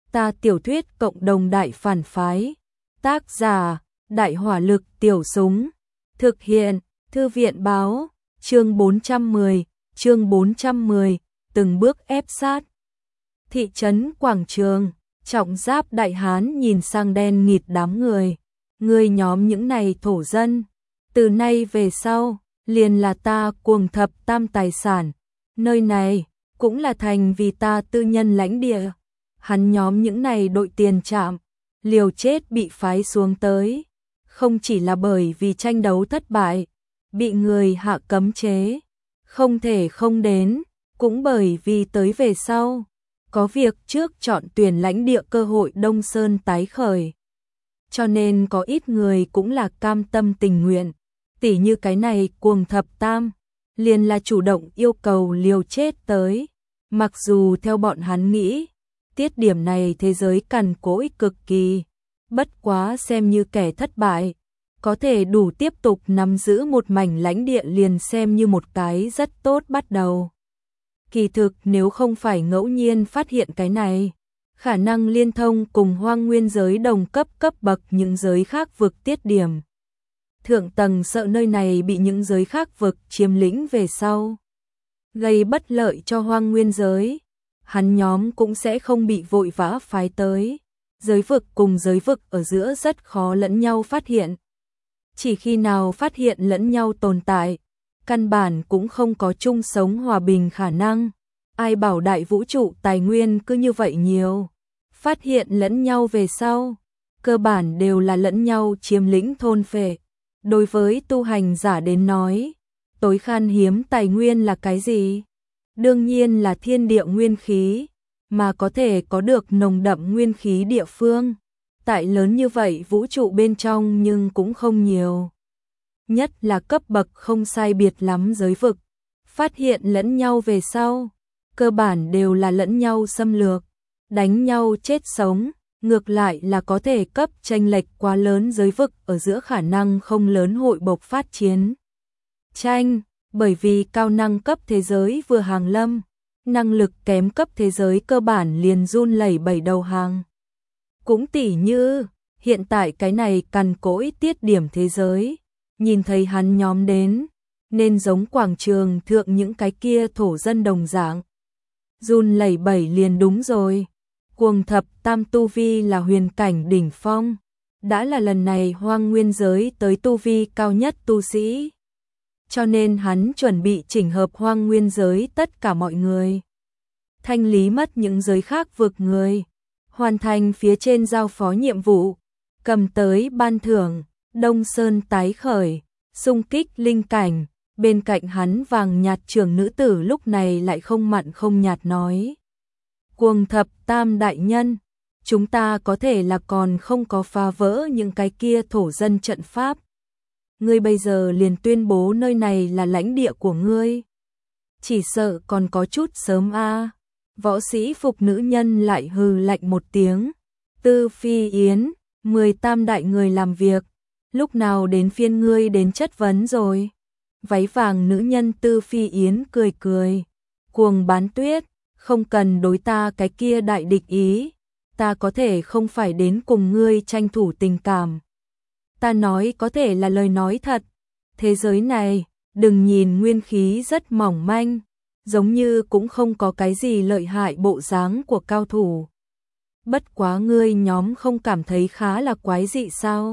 Ta tiểu thuyết cộng đồng đại phản phái. Tác giả: Đại hỏa lực tiểu súng. Thực hiện: Thư viện báo. Chương 410, từng bước ép sát. Thị trấn Quảng Trường, trọng giáp đại hán nhìn sang đen nghịt đám người. Người nhóm những này thổ dân, từ nay về sau, liền là ta Cuồng Thập Tam tài sản. Nơi này cũng là thành vì ta tư nhân lãnh địa. Hắn nhóm những này đội tiền trạm, liều chết bị phái xuống tới, không chỉ là bởi vì tranh đấu thất bại, bị người hạ cấm chế, không thể không đến, cũng bởi vì tới về sau, có việc trước chọn tuyển lãnh địa cơ hội Đông Sơn tái khởi. Cho nên có ít người cũng là cam tâm tình nguyện, tỉ như cái này Cuồng Thập Tam, liền là chủ động yêu cầu liều chết tới, mặc dù theo bọn hắn nghĩ, tiết điểm này thế giới cằn cỗi cực kỳ, bất quá xem như kẻ thất bại, có thể đủ tiếp tục nắm giữ một mảnh lãnh địa liền xem như một cái rất tốt bắt đầu. Kỳ thực nếu không phải ngẫu nhiên phát hiện cái này, khả năng liên thông cùng hoang nguyên giới đồng cấp bậc những giới khác vực tiết điểm. Thượng tầng sợ nơi này bị những giới khác vực chiếm lĩnh về sau, gây bất lợi cho hoang nguyên giới, hắn nhóm cũng sẽ không bị vội vã phái tới. Giới vực cùng giới vực ở giữa rất khó lẫn nhau phát hiện. Chỉ khi nào phát hiện lẫn nhau tồn tại, căn bản cũng không có chung sống hòa bình khả năng. Ai bảo đại vũ trụ tài nguyên cứ như vậy nhiều. Phát hiện lẫn nhau về sau, cơ bản đều là lẫn nhau chiếm lĩnh thôn phệ. Đối với tu hành giả đến nói, tối khan hiếm tài nguyên là cái gì? Đương nhiên là thiên địa nguyên khí, mà có thể có được nồng đậm nguyên khí địa phương. Tại lớn như vậy vũ trụ bên trong nhưng cũng không nhiều. Nhất là cấp bậc không sai biệt lắm giới vực. Phát hiện lẫn nhau về sau, cơ bản đều là lẫn nhau xâm lược, đánh nhau chết sống. Ngược lại là có thể cấp chênh lệch quá lớn giới vực ở giữa khả năng không lớn hội bộc phát chiến tranh, bởi vì cao năng cấp thế giới vừa hàng lâm, năng lực kém cấp thế giới cơ bản liền run lẩy bẩy đầu hàng. Cũng tỉ như, hiện tại cái này cằn cỗi tiết điểm thế giới, nhìn thấy hắn nhóm đến, nên giống quảng trường thượng những cái kia thổ dân đồng dạng. Run lẩy bẩy liền đúng rồi. Cuồng Thập Tam tu vi là huyền cảnh đỉnh phong, đã là lần này hoang nguyên giới tới tu vi cao nhất tu sĩ. Cho nên hắn chuẩn bị chỉnh hợp hoang nguyên giới tất cả mọi người. Thanh lý mất những giới khác vực người, hoàn thành phía trên giao phó nhiệm vụ, cầm tới ban thưởng, Đông Sơn tái khởi, xung kích linh cảnh. Bên cạnh hắn vàng nhạt trưởng nữ tử lúc này lại không mặn không nhạt nói. Cuồng Thập Tam đại nhân, chúng ta có thể là còn không có phá vỡ những cái kia thổ dân trận pháp. Ngươi bây giờ liền tuyên bố nơi này là lãnh địa của ngươi. Chỉ sợ còn có chút sớm a. Võ sĩ phục nữ nhân lại hừ lạnh một tiếng. Tư Phi Yến, 18 đại người làm việc, lúc nào đến phiên ngươi đến chất vấn rồi? Váy vàng nữ nhân Tư Phi Yến cười cười. Cuồng Bán Tuyết, không cần đối ta cái kia đại địch ý, ta có thể không phải đến cùng ngươi tranh thủ tình cảm. Ta nói có thể là lời nói thật. Thế giới này, đừng nhìn nguyên khí rất mỏng manh, giống như cũng không có cái gì lợi hại bộ dáng của cao thủ. Bất quá ngươi nhóm không cảm thấy khá là quái dị sao?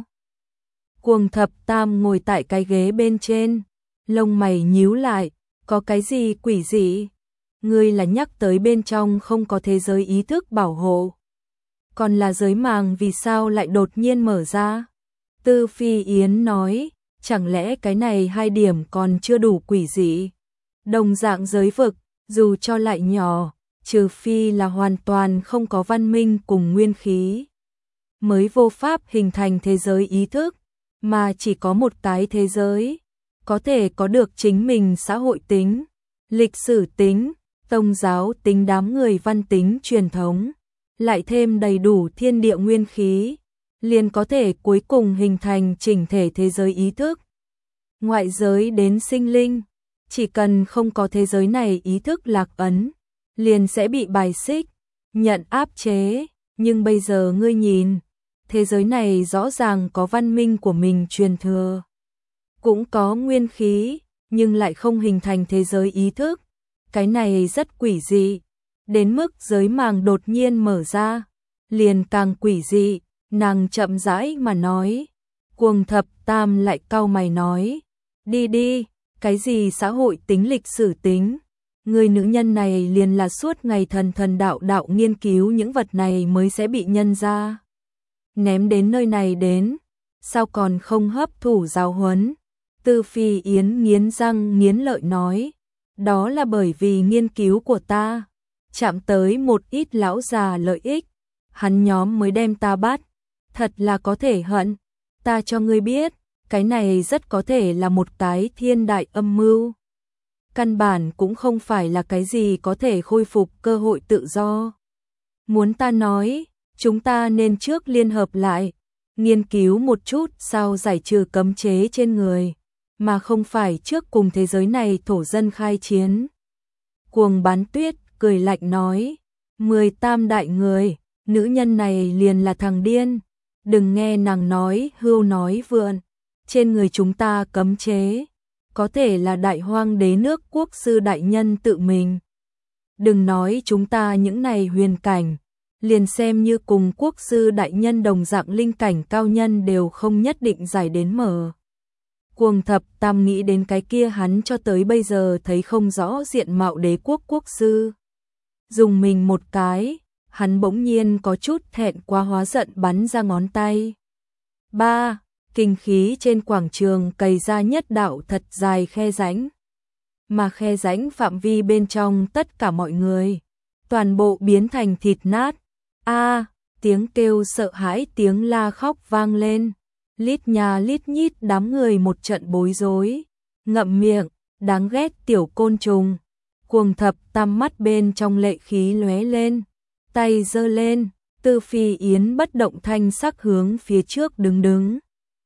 Cuồng Thập Tam ngồi tại cái ghế bên trên, lông mày nhíu lại, có cái gì quỷ dị? Ngươi là nhắc tới bên trong không có thế giới ý thức bảo hộ. Còn là giới màng vì sao lại đột nhiên mở ra? Tư Phi Yến nói, chẳng lẽ cái này hai điểm còn chưa đủ quỷ dị? Đồng dạng giới vực, dù cho lại nhỏ, trừ phi là hoàn toàn không có văn minh cùng nguyên khí, mới vô pháp hình thành thế giới ý thức, mà chỉ có một cái thế giới, có thể có được chính mình xã hội tính, lịch sử tính, tôn giáo tính đám người văn tính truyền thống, lại thêm đầy đủ thiên địa nguyên khí, liền có thể cuối cùng hình thành chỉnh thể thế giới ý thức. Ngoại giới đến sinh linh, chỉ cần không có thế giới này ý thức lạc ấn, liền sẽ bị bài xích, nhận áp chế, Nhưng bây giờ ngươi nhìn, thế giới này rõ ràng có văn minh của mình truyền thừa, cũng có nguyên khí, nhưng lại không hình thành thế giới ý thức. Cái này rất quỷ dị, đến mức giới màng đột nhiên mở ra, liền càng quỷ dị. Nàng chậm rãi mà nói. Cuồng Thập Tam lại cau mày nói, đi đi, cái gì xã hội tính lịch sử tính, người nữ nhân này liền là suốt ngày thần thần đạo đạo nghiên cứu những vật này mới sẽ bị nhân ra ném đến nơi này đến, sao còn không hấp thụ giáo huấn. Tư Phi Yến nghiến răng nghiến lợi nói, đó là bởi vì nghiên cứu của ta chạm tới một ít lão già lợi ích, hắn nhóm mới đem ta bắt, thật là có thể hận. Ta cho ngươi biết, cái này rất có thể là một cái thiên đại âm mưu. Căn bản cũng không phải là cái gì có thể khôi phục cơ hội tự do. Muốn ta nói, chúng ta nên trước liên hợp lại, nghiên cứu một chút sao giải trừ cấm chế trên người, mà không phải trước cùng thế giới này thổ dân khai chiến. Cuồng Bán Tuyết cười lạnh nói, 18 đại người, nữ nhân này liền là thằng điên. Đừng nghe nàng nói hưu nói vượn, trên người chúng ta cấm chế, có thể là Đại Hoang Đế nước quốc sư đại nhân tự mình. Đừng nói chúng ta những này huyền cảnh, liền xem như cùng quốc sư đại nhân đồng dạng linh cảnh cao nhân đều không nhất định giải đến mở. Cuồng Thập Tam nghĩ đến cái kia hắn cho tới bây giờ thấy không rõ diện mạo đế quốc quốc sư. Dùng mình một cái, hắn bỗng nhiên có chút thẹn quá hóa giận bắn ra ngón tay. 3. Kinh khí trên quảng trường cày ra nhất đạo thật dài khe rãnh. Mà khe rãnh phạm vi bên trong tất cả mọi người, toàn bộ biến thành thịt nát. Tiếng kêu sợ hãi, tiếng la khóc vang lên. Lít nhà lít nhít đám người một trận bối rối. Ngậm miệng, đáng ghét tiểu côn trùng. Cuồng Thập Tam mắt bên trong lệ khí lóe lên, tay giơ lên. Tư Phi Yến bất động thanh sắc hướng phía trước đứng.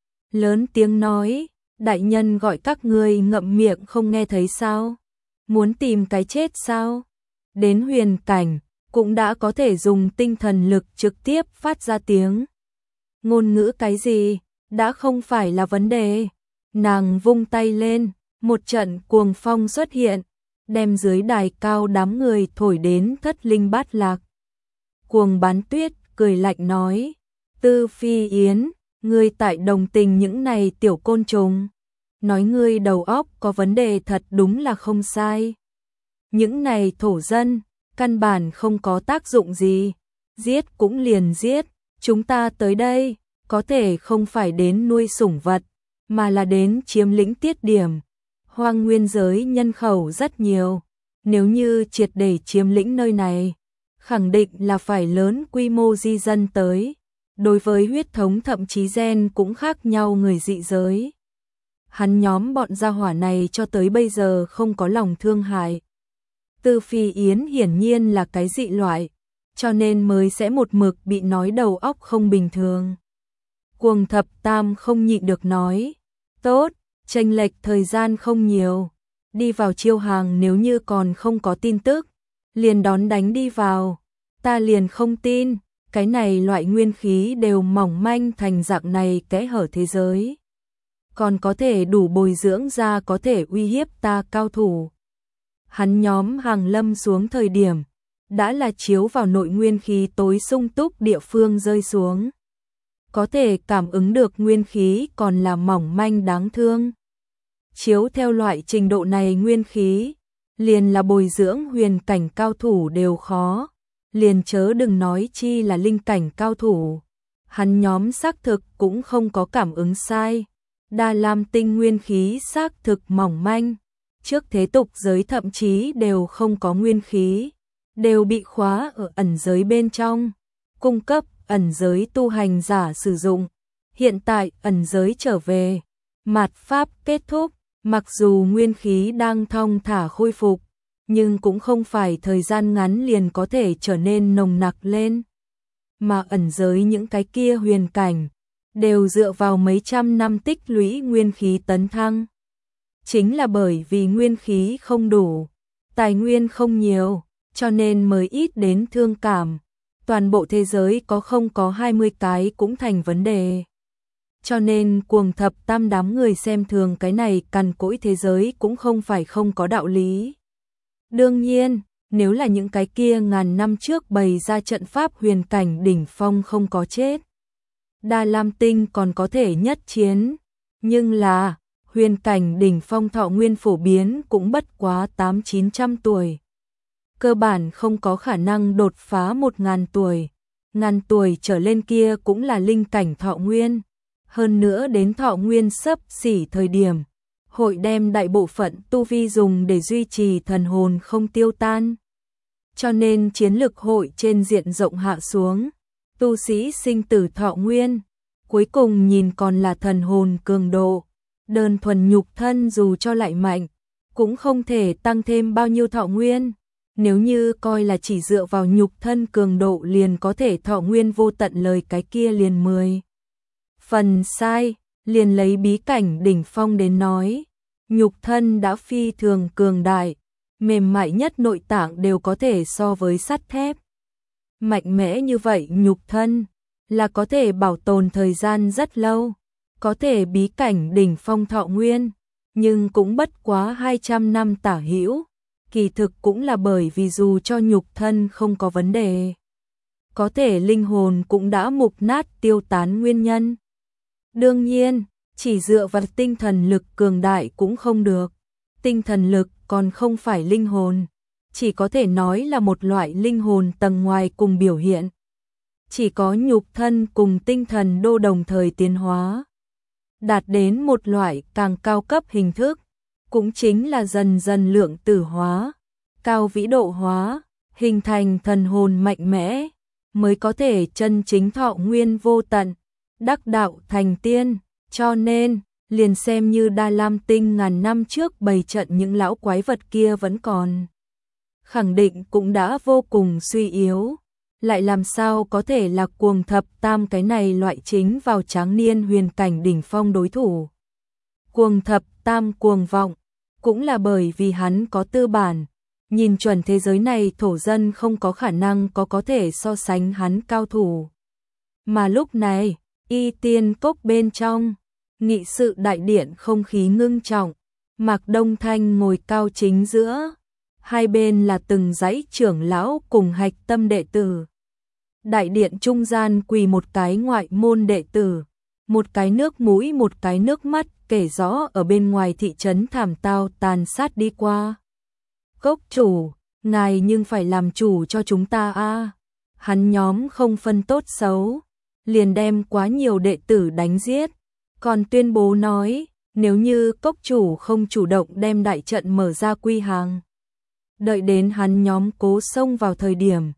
Lớn tiếng nói, đại nhân gọi các ngươi ngậm miệng không nghe thấy sao? Muốn tìm cái chết sao? Đến huyền cảnh, cũng đã có thể dùng tinh thần lực trực tiếp phát ra tiếng. Ngôn ngữ cái gì, đã không phải là vấn đề. Nàng vung tay lên, một trận cuồng phong xuất hiện, đem dưới đài cao đám người thổi đến thất linh bát lạc. Cuồng Bán Tuyết cười lạnh nói, Tư Phi Yến, ngươi tại đồng tình những này tiểu côn trùng, nói ngươi đầu óc có vấn đề thật đúng là không sai. Những này thổ dân, căn bản không có tác dụng gì, giết cũng liền giết, chúng ta tới đây, có thể không phải đến nuôi sủng vật, mà là đến chiếm lĩnh tiết điểm. Hoang nguyên giới nhân khẩu rất nhiều, nếu như triệt để chiếm lĩnh nơi này, khẳng định là phải lớn quy mô di dân tới. Đối với huyết thống thậm chí gen cũng khác nhau người dị giới. Hắn nhóm bọn gia hỏa này cho tới bây giờ không có lòng thương hại. Tư Phi Yến hiển nhiên là cái dị loại, cho nên mới sẽ một mực bị nói đầu óc không bình thường. Cuồng Thập Tam không nhịn được nói, tốt, chênh lệch thời gian không nhiều, đi vào chiêu hàng, nếu như còn không có tin tức, liền đón đánh đi vào. Ta liền không tin, cái này loại nguyên khí đều mỏng manh thành dạng này kẽ hở thế giới, còn có thể đủ bồi dưỡng ra có thể uy hiếp ta cao thủ. Hắn nhóm hàng lâm xuống thời điểm, đã là chiếu vào nội nguyên khí tối sung túc địa phương rơi xuống. Có thể cảm ứng được nguyên khí còn là mỏng manh đáng thương. Chiếu theo loại trình độ này nguyên khí, liền là bồi dưỡng huyền cảnh cao thủ đều khó, liền chớ đừng nói chi là linh cảnh cao thủ. Hắn nhóm xác thực cũng không có cảm ứng sai. Đa Lam tinh nguyên khí xác thực mỏng manh, trước thế tục giới thậm chí đều không có nguyên khí, đều bị khóa ở ẩn giới bên trong, cung cấp ẩn giới tu hành giả sử dụng. Hiện tại ẩn giới trở về, mạt pháp kết thúc, mặc dù nguyên khí đang thong thả khôi phục, nhưng cũng không phải thời gian ngắn liền có thể trở nên nồng nặc lên. Mà ẩn giới những cái kia huyền cảnh, đều dựa vào mấy trăm năm tích lũy nguyên khí tấn thăng. Chính là bởi vì nguyên khí không đủ, tài nguyên không nhiều, cho nên mới ít đến thương cảm. toàn bộ thế giới có không có 20 cái cũng thành vấn đề. Cho nên Cuồng Thập Tam đám người xem thường cái này cằn cỗi thế giới cũng không phải không có đạo lý. Đương nhiên, nếu là những cái kia ngàn năm trước bày ra trận pháp huyền cảnh đỉnh phong không có chết, Đa Lam Tinh còn có thể nhất chiến, nhưng là huyền cảnh đỉnh phong thọ nguyên phổ biến cũng bất quá 800-900 tuổi. Cơ bản không có khả năng đột phá 1000 tuổi. Ngàn tuổi trở lên kia cũng là linh cảnh thọ nguyên. Hơn nữa đến thọ nguyên xấp xỉ thời điểm, hội đem đại bộ phận tu vi dùng để duy trì thần hồn không tiêu tan. Cho nên chiến lực hội trên diện rộng hạ xuống, tu sĩ sinh tử thọ nguyên, cuối cùng nhìn còn là thần hồn cường độ. Đơn thuần nhục thân dù cho lại mạnh, cũng không thể tăng thêm bao nhiêu thọ nguyên. Nếu như coi là chỉ dựa vào nhục thân cường độ liền có thể thọ nguyên vô tận lời cái kia liền 10 phần sai, liền lấy bí cảnh đỉnh phong đến nói. Nhục thân đã phi thường cường đại, mềm mại nhất nội tạng đều có thể so với sắt thép. Mạnh mẽ như vậy nhục thân là có thể bảo tồn thời gian rất lâu, có thể bí cảnh đỉnh phong thọ nguyên, nhưng cũng bất quá 200 năm tả hữu. Kỳ thực cũng là bởi vì dù cho nhục thân không có vấn đề, có thể linh hồn cũng đã mục nát tiêu tán nguyên nhân. Đương nhiên, chỉ dựa vào tinh thần lực cường đại cũng không được. Tinh thần lực còn không phải linh hồn, chỉ có thể nói là một loại linh hồn tầng ngoài cùng biểu hiện. Chỉ có nhục thân cùng tinh thần đô đồng thời tiến hóa, đạt đến một loại càng cao cấp hình thức, cũng chính là dần dần lượng tử hóa, cao vĩ độ hóa, hình thành thần hồn mạnh mẽ, mới có thể chân chính thọ nguyên vô tận, đắc đạo thành tiên. Cho nên, liền xem như Đa Lam Tinh ngàn năm trước bày trận những lão quái vật kia vẫn còn, khẳng định cũng đã vô cùng suy yếu. Lại làm sao có thể là Cuồng Thập Tam cái này loại chính vào tráng niên huyền cảnh đỉnh phong đối thủ. Cuồng Thập Tam cuồng vọng, cũng là bởi vì hắn có tư bản, nhìn chuẩn thế giới này thổ dân không có khả năng có thể so sánh hắn cao thủ. Mà lúc này, Y Tiên Cốc bên trong, nghị sự đại điện không khí ngưng trọng, Mạc Đông Thanh ngồi cao chính giữa, hai bên là từng dãy trưởng lão cùng hạch tâm đệ tử. Đại điện trung gian quỳ một cái ngoại môn đệ tử, một cái nước mũi một cái nước mắt kể rõ ở bên ngoài thị trấn thảm tao tàn sát đi qua. Cốc chủ, ngài nhưng phải làm chủ cho chúng ta a. Hắn nhóm không phân tốt xấu, liền đem quá nhiều đệ tử đánh giết, còn tuyên bố nói, nếu như cốc chủ không chủ động đem đại trận mở ra quy hàng, đợi đến hắn nhóm cố xông vào thời điểm,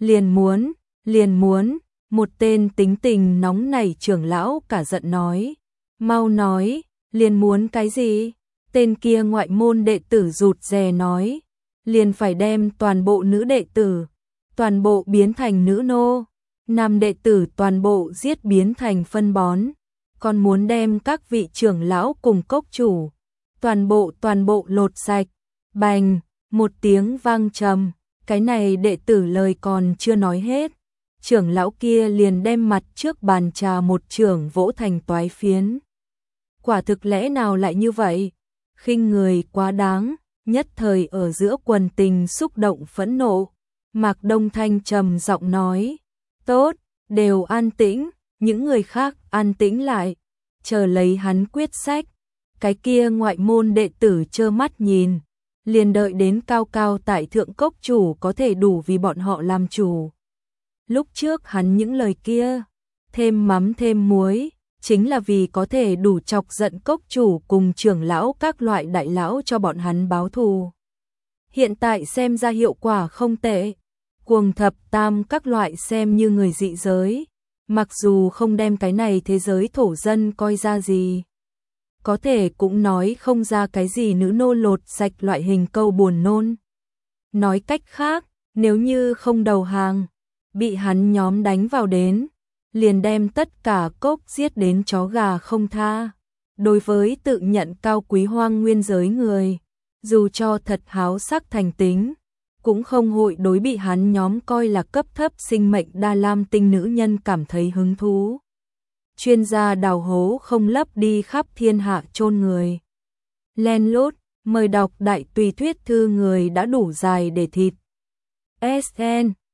liền muốn, một tên tính tình nóng nảy trưởng lão cả giận nói, mau nói, liền muốn cái gì? Tên kia ngoại môn đệ tử rụt rè nói, liền phải đem toàn bộ nữ đệ tử, toàn bộ biến thành nữ nô, nam đệ tử toàn bộ giết biến thành phân bón, còn muốn đem các vị trưởng lão cùng cốc chủ, toàn bộ lột sạch. Bành, một tiếng vang trầm, cái này đệ tử lời còn chưa nói hết, trưởng lão kia liền đem mặt trước bàn trà một chưởng vỗ thành toái phiến. Quả thực lẽ nào lại như vậy? Khinh người quá đáng, nhất thời ở giữa quần tình xúc động phẫn nộ. Mạc Đông Thanh trầm giọng nói, tốt, đều an tĩnh, những người khác an tĩnh lại, chờ lấy hắn quyết sách. Cái kia ngoại môn đệ tử trơ mắt nhìn, liền đợi đến cao cao tại thượng cốc chủ có thể đủ vì bọn họ làm chủ. Lúc trước hắn những lời kia, thêm mắm thêm muối, chính là vì có thể đủ chọc giận cốc chủ cùng trưởng lão các loại đại lão cho bọn hắn báo thù. Hiện tại xem ra hiệu quả không tệ, Cuồng Thập Tam các loại xem như người dị giới, mặc dù không đem cái này thế giới thổ dân coi ra gì, có thể cũng nói không ra cái gì nữ nô lột sạch loại hình câu buồn nôn. Nói cách khác, nếu như không đầu hàng, bị hắn nhóm đánh vào đến, liền đem tất cả cốc giết đến chó gà không tha. Đối với tự nhận cao quý hoang nguyên giới người, dù cho thật háo sắc thành tính, cũng không hội đối bị hắn nhóm coi là cấp thấp sinh mệnh đa lam tinh nữ nhân cảm thấy hứng thú. Chuyên gia đào hố không lấp đi khắp thiên hạ chôn người. Len lút, mời đọc đại tùy thuyết thư người đã đủ dài để thịt. SN